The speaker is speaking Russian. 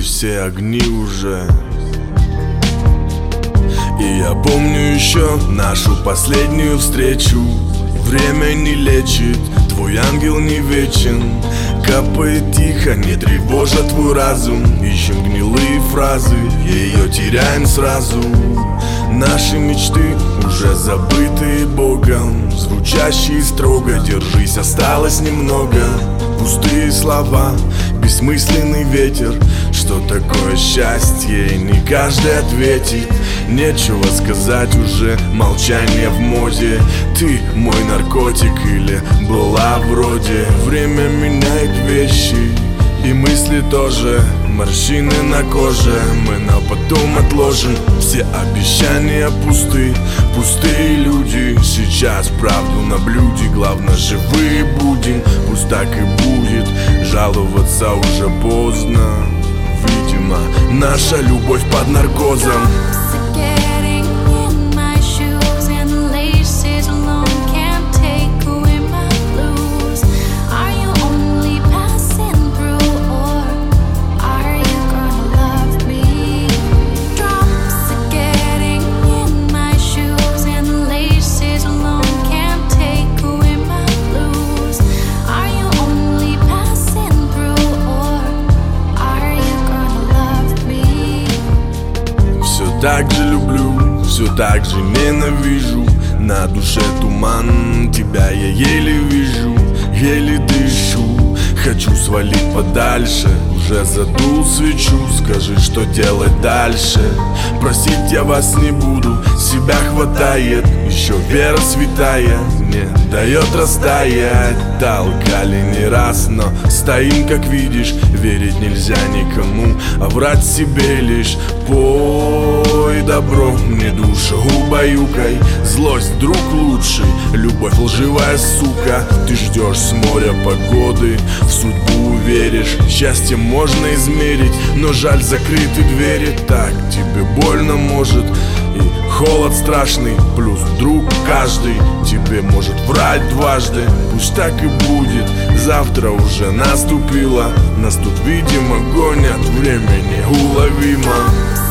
все огни уже. И я помню еще нашу последнюю встречу. Время не лечит, твой ангел не вечен. Капает тихо, не тревожа твой разум. Ищем гнилые фразы, ее теряем сразу. Наши мечты уже забытые Богом, звучащие строго: держись, осталось немного. Пустые слова, бессмысленный ветер. Что такое счастье, и не каждый ответит. Нечего сказать уже, молчание в моде. Ты мой наркотик или была вроде. Время меняет вещи, и мысли тоже. Морщины на коже мы на потом отложим. Все обещания пусты, пустые люди. Сейчас правду на блюде, главное живые будем. Пусть так и будет, жаловаться уже поздно. Видимо, наша любовь под наркозом. Так же люблю, все так же ненавижу. На душе туман, тебя я еле вижу, еле дышу. Хочу свалить подальше, уже задул свечу. Скажи, что делать дальше. Просить я вас не буду, себя хватает. Еще вера святая не дает растаять. Толкали не раз, но стоим, как видишь. Верить нельзя никому, а врать себе лишь. Пой добро мне душу убаюкай. Злость друг лучший, любовь лживая сука. Ты ждешь с моря погоды, в судьбу веришь. Счастье можно измерить, но жаль закрыты двери. Так тебе больно может, и холод страшный. Плюс друг каждый тебе может врать дважды. Пусть так и будет, завтра уже наступило. Нас тут, видимо, гонят, время неуловимо.